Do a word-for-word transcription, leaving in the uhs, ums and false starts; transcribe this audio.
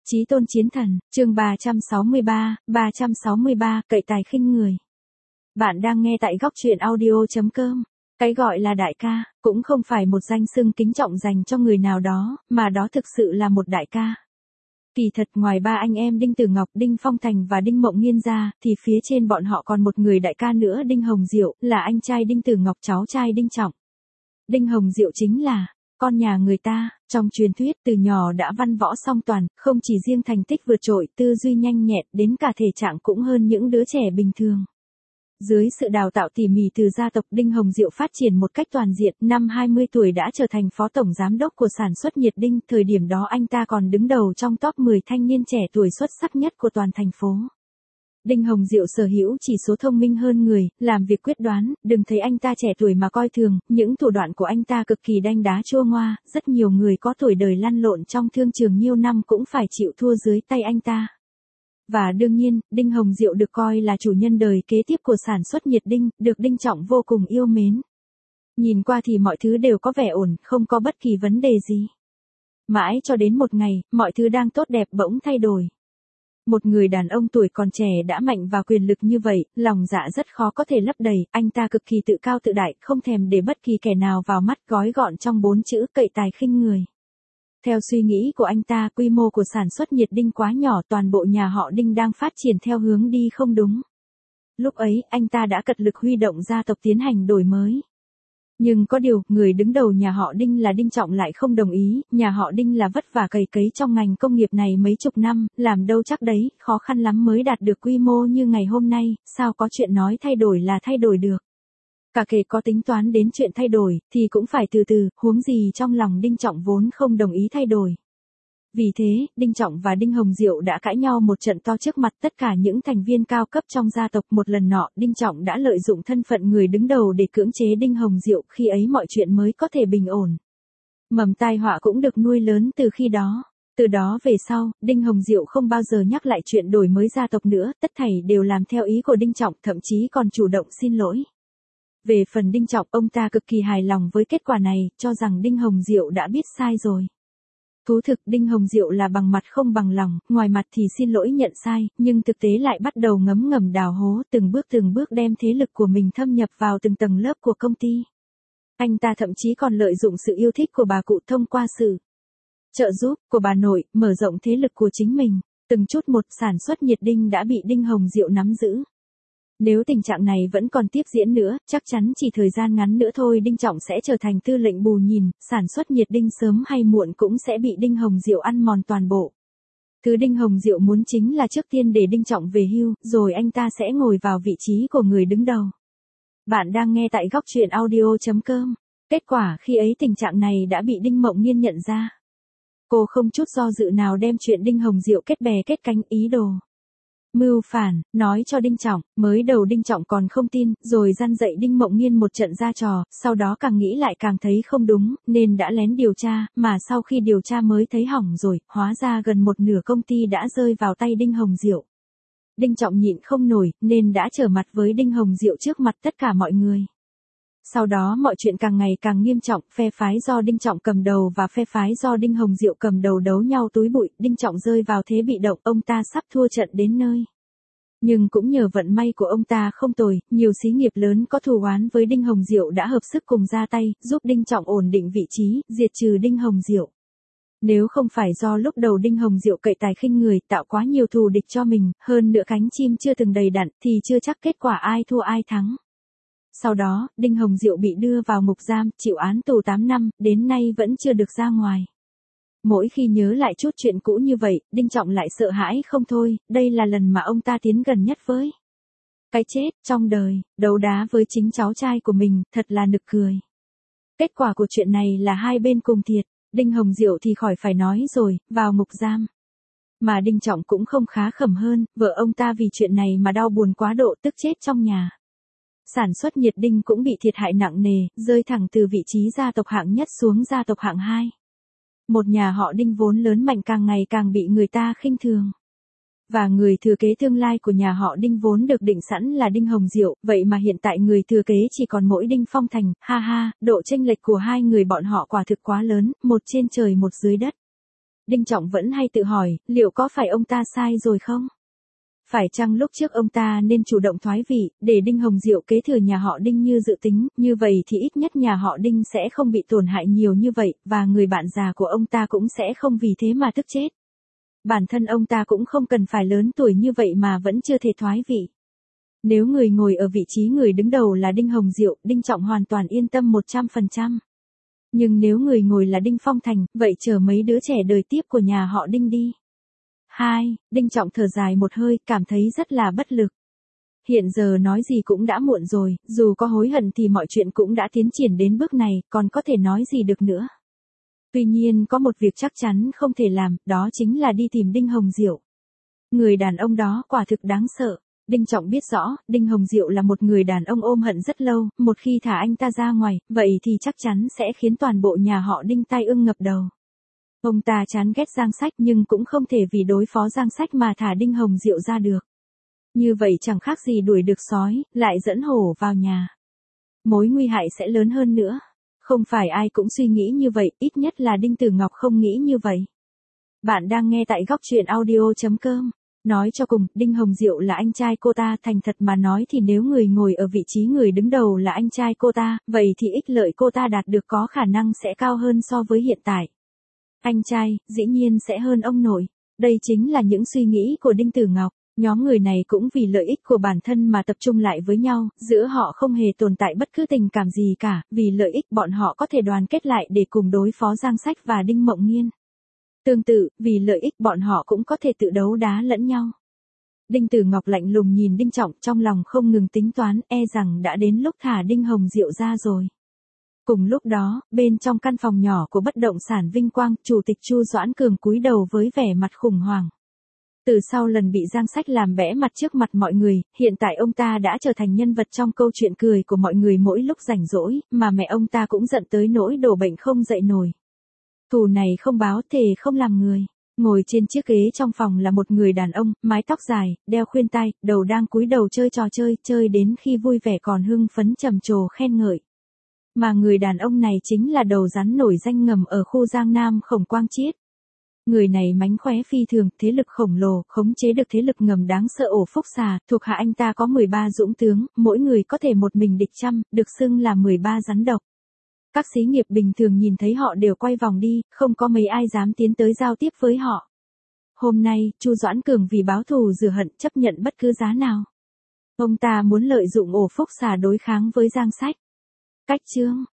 Chí tôn chiến thần, chương ba trăm sáu mươi ba, ba trăm sáu mươi ba, cậy tài khinh người. Bạn đang nghe tại góc truyện audio chấm com. Cái gọi là đại ca, cũng không phải một danh xưng kính trọng dành cho người nào đó, mà đó thực sự là một đại ca. Kỳ thật ngoài ba anh em Đinh Tử Ngọc, Đinh Phong Thành và Đinh Mộng Nghiên ra, thì phía trên bọn họ còn một người đại ca nữa, Đinh Hồng Diệu, là anh trai Đinh Tử Ngọc, cháu trai Đinh Trọng. Đinh Hồng Diệu chính là con nhà người ta, trong truyền thuyết từ nhỏ đã văn võ song toàn, không chỉ riêng thành tích vượt trội, tư duy nhanh nhẹn, đến cả thể trạng cũng hơn những đứa trẻ bình thường. Dưới sự đào tạo tỉ mỉ từ gia tộc, Đinh Hồng Diệu phát triển một cách toàn diện, năm hai mươi tuổi đã trở thành phó tổng giám đốc của sản xuất Nhiệt Đinh, thời điểm đó anh ta còn đứng đầu trong top mười thanh niên trẻ tuổi xuất sắc nhất của toàn thành phố. Đinh Hồng Diệu sở hữu chỉ số thông minh hơn người, làm việc quyết đoán, đừng thấy anh ta trẻ tuổi mà coi thường, những thủ đoạn của anh ta cực kỳ đanh đá chua ngoa, rất nhiều người có tuổi đời lăn lộn trong thương trường nhiều năm cũng phải chịu thua dưới tay anh ta. Và đương nhiên, Đinh Hồng Diệu được coi là chủ nhân đời kế tiếp của sản xuất Nhiệt Đinh, được Đinh Trọng vô cùng yêu mến. Nhìn qua thì mọi thứ đều có vẻ ổn, không có bất kỳ vấn đề gì. Mãi cho đến một ngày, mọi thứ đang tốt đẹp bỗng thay đổi. Một người đàn ông tuổi còn trẻ đã mạnh và quyền lực như vậy, lòng dạ rất khó có thể lấp đầy, anh ta cực kỳ tự cao tự đại, không thèm để bất kỳ kẻ nào vào mắt, gói gọn trong bốn chữ cậy tài khinh người. Theo suy nghĩ của anh ta, quy mô của sản xuất Nhiệt Đinh quá nhỏ, toàn bộ nhà họ Đinh đang phát triển theo hướng đi không đúng. Lúc ấy, anh ta đã cật lực huy động gia tộc tiến hành đổi mới. Nhưng có điều, người đứng đầu nhà họ Đinh là Đinh Trọng lại không đồng ý, nhà họ Đinh là vất vả cày cấy trong ngành công nghiệp này mấy chục năm, làm đâu chắc đấy, khó khăn lắm mới đạt được quy mô như ngày hôm nay, sao có chuyện nói thay đổi là thay đổi được. Cả kể có tính toán đến chuyện thay đổi, thì cũng phải từ từ, huống gì trong lòng Đinh Trọng vốn không đồng ý thay đổi. Vì thế, Đinh Trọng và Đinh Hồng Diệu đã cãi nhau một trận to trước mặt tất cả những thành viên cao cấp trong gia tộc. Một lần nọ, Đinh Trọng đã lợi dụng thân phận người đứng đầu để cưỡng chế Đinh Hồng Diệu, khi ấy mọi chuyện mới có thể bình ổn. Mầm tai họa cũng được nuôi lớn từ khi đó. Từ đó về sau, Đinh Hồng Diệu không bao giờ nhắc lại chuyện đổi mới gia tộc nữa, tất thảy đều làm theo ý của Đinh Trọng, thậm chí còn chủ động xin lỗi. Về phần Đinh Trọng, ông ta cực kỳ hài lòng với kết quả này, cho rằng Đinh Hồng Diệu đã biết sai rồi. Thú thực, Đinh Hồng Diệu là bằng mặt không bằng lòng, ngoài mặt thì xin lỗi nhận sai, nhưng thực tế lại bắt đầu ngấm ngầm đào hố, từng bước từng bước đem thế lực của mình thâm nhập vào từng tầng lớp của công ty. Anh ta thậm chí còn lợi dụng sự yêu thích của bà cụ thông qua sự trợ giúp của bà nội, mở rộng thế lực của chính mình. Từng chút một, sản xuất Nhiệt Đinh đã bị Đinh Hồng Diệu nắm giữ. Nếu tình trạng này vẫn còn tiếp diễn nữa, chắc chắn chỉ thời gian ngắn nữa thôi Đinh Trọng sẽ trở thành tư lệnh bù nhìn, sản xuất Nhiệt Đinh sớm hay muộn cũng sẽ bị Đinh Hồng Diệu ăn mòn toàn bộ. Thứ Đinh Hồng Diệu muốn chính là trước tiên để Đinh Trọng về hưu, rồi anh ta sẽ ngồi vào vị trí của người đứng đầu. Bạn đang nghe tại góc truyện audio chấm com. Kết quả khi ấy tình trạng này đã bị Đinh Mộng Nghiên nhận ra. Cô không chút do dự nào đem chuyện Đinh Hồng Diệu kết bè kết cánh, ý đồ mưu phản, nói cho Đinh Trọng. Mới đầu Đinh Trọng còn không tin, rồi răn dạy Đinh Mộng Nghiên một trận ra trò, sau đó càng nghĩ lại càng thấy không đúng, nên đã lén điều tra, mà sau khi điều tra mới thấy hỏng rồi, hóa ra gần một nửa công ty đã rơi vào tay Đinh Hồng Diệu. Đinh Trọng nhịn không nổi, nên đã trở mặt với Đinh Hồng Diệu trước mặt tất cả mọi người. Sau đó mọi chuyện càng ngày càng nghiêm trọng, phe phái do Đinh Trọng cầm đầu và phe phái do Đinh Hồng Diệu cầm đầu đấu nhau túi bụi, Đinh Trọng rơi vào thế bị động, ông ta sắp thua trận đến nơi. Nhưng cũng nhờ vận may của ông ta không tồi, nhiều xí nghiệp lớn có thù oán với Đinh Hồng Diệu đã hợp sức cùng ra tay, giúp Đinh Trọng ổn định vị trí, diệt trừ Đinh Hồng Diệu. Nếu không phải do lúc đầu Đinh Hồng Diệu cậy tài khinh người, tạo quá nhiều thù địch cho mình, hơn nữa cánh chim chưa từng đầy đặn, thì chưa chắc kết quả ai thua ai thắng. Sau đó, Đinh Hồng Diệu bị đưa vào ngục giam, chịu án tù tám năm, đến nay vẫn chưa được ra ngoài. Mỗi khi nhớ lại chút chuyện cũ như vậy, Đinh Trọng lại sợ hãi không thôi, đây là lần mà ông ta tiến gần nhất với cái chết trong đời, đấu đá với chính cháu trai của mình, thật là nực cười. Kết quả của chuyện này là hai bên cùng thiệt, Đinh Hồng Diệu thì khỏi phải nói rồi, vào ngục giam. Mà Đinh Trọng cũng không khá khẩm hơn, vợ ông ta vì chuyện này mà đau buồn quá độ, tức chết trong nhà. Sản xuất Nhiệt Đinh cũng bị thiệt hại nặng nề, rơi thẳng từ vị trí gia tộc hạng nhất xuống gia tộc hạng hai. Một nhà họ Đinh vốn lớn mạnh càng ngày càng bị người ta khinh thường. Và người thừa kế tương lai của nhà họ Đinh vốn được định sẵn là Đinh Hồng Diệu, vậy mà hiện tại người thừa kế chỉ còn mỗi Đinh Phong Thành, ha ha, độ chênh lệch của hai người bọn họ quả thực quá lớn, một trên trời một dưới đất. Đinh Trọng vẫn hay tự hỏi, liệu có phải ông ta sai rồi không? Phải chăng lúc trước ông ta nên chủ động thoái vị, để Đinh Hồng Diệu kế thừa nhà họ Đinh như dự tính, như vậy thì ít nhất nhà họ Đinh sẽ không bị tổn hại nhiều như vậy, và người bạn già của ông ta cũng sẽ không vì thế mà tức chết. Bản thân ông ta cũng không cần phải lớn tuổi như vậy mà vẫn chưa thể thoái vị. Nếu người ngồi ở vị trí người đứng đầu là Đinh Hồng Diệu, Đinh Trọng hoàn toàn yên tâm một trăm phần trăm. Nhưng nếu người ngồi là Đinh Phong Thành, vậy chờ mấy đứa trẻ đời tiếp của nhà họ Đinh đi. hai. Đinh Trọng thở dài một hơi, cảm thấy rất là bất lực. Hiện giờ nói gì cũng đã muộn rồi, dù có hối hận thì mọi chuyện cũng đã tiến triển đến bước này, còn có thể nói gì được nữa. Tuy nhiên có một việc chắc chắn không thể làm, đó chính là đi tìm Đinh Hồng Diệu. Người đàn ông đó quả thực đáng sợ. Đinh Trọng biết rõ, Đinh Hồng Diệu là một người đàn ông ôm hận rất lâu, một khi thả anh ta ra ngoài, vậy thì chắc chắn sẽ khiến toàn bộ nhà họ Đinh tai ương ngập đầu. Ông ta chán ghét Giang Sách nhưng cũng không thể vì đối phó Giang Sách mà thả Đinh Hồng Diệu ra được. Như vậy chẳng khác gì đuổi được sói, lại dẫn hổ vào nhà. Mối nguy hại sẽ lớn hơn nữa. Không phải ai cũng suy nghĩ như vậy, ít nhất là Đinh Tử Ngọc không nghĩ như vậy. Bạn đang nghe tại góc truyện audio chấm com. Nói cho cùng, Đinh Hồng Diệu là anh trai cô ta, thành thật mà nói thì nếu người ngồi ở vị trí người đứng đầu là anh trai cô ta, vậy thì ích lợi cô ta đạt được có khả năng sẽ cao hơn so với hiện tại. Anh trai, dĩ nhiên sẽ hơn ông nội. Đây chính là những suy nghĩ của Đinh Tử Ngọc. Nhóm người này cũng vì lợi ích của bản thân mà tập trung lại với nhau, giữa họ không hề tồn tại bất cứ tình cảm gì cả, vì lợi ích bọn họ có thể đoàn kết lại để cùng đối phó Giang Sách và Đinh Mộng Nghiên. Tương tự, vì lợi ích bọn họ cũng có thể tự đấu đá lẫn nhau. Đinh Tử Ngọc lạnh lùng nhìn Đinh Trọng, trong lòng không ngừng tính toán, e rằng đã đến lúc thả Đinh Hồng Diệu ra rồi. Cùng lúc đó, bên trong căn phòng nhỏ của bất động sản Vinh Quang, Chủ tịch Chu Doãn Cường cúi đầu với vẻ mặt khủng hoảng. Từ sau lần bị Giang Sách làm bẽ mặt trước mặt mọi người, hiện tại ông ta đã trở thành nhân vật trong câu chuyện cười của mọi người mỗi lúc rảnh rỗi, mà mẹ ông ta cũng giận tới nỗi đổ bệnh không dậy nổi. Thù này không báo thề không làm người. Ngồi trên chiếc ghế trong phòng là một người đàn ông, mái tóc dài, đeo khuyên tai, đầu đang cúi đầu chơi trò chơi, chơi đến khi vui vẻ còn hưng phấn trầm trồ khen ngợi. Mà người đàn ông này chính là đầu rắn nổi danh ngầm ở khu Giang Nam Khổng Quang Chiết. Người này mánh khóe phi thường, thế lực khổng lồ, khống chế được thế lực ngầm đáng sợ ổ phúc xà, thuộc hạ anh ta có mười ba dũng tướng, mỗi người có thể một mình địch trăm, được xưng là mười ba rắn độc. Các xí nghiệp bình thường nhìn thấy họ đều quay vòng đi, không có mấy ai dám tiến tới giao tiếp với họ. Hôm nay, Chu Doãn Cường vì báo thù rửa hận chấp nhận bất cứ giá nào. Ông ta muốn lợi dụng ổ phúc xà đối kháng với Giang Sách. Cách chương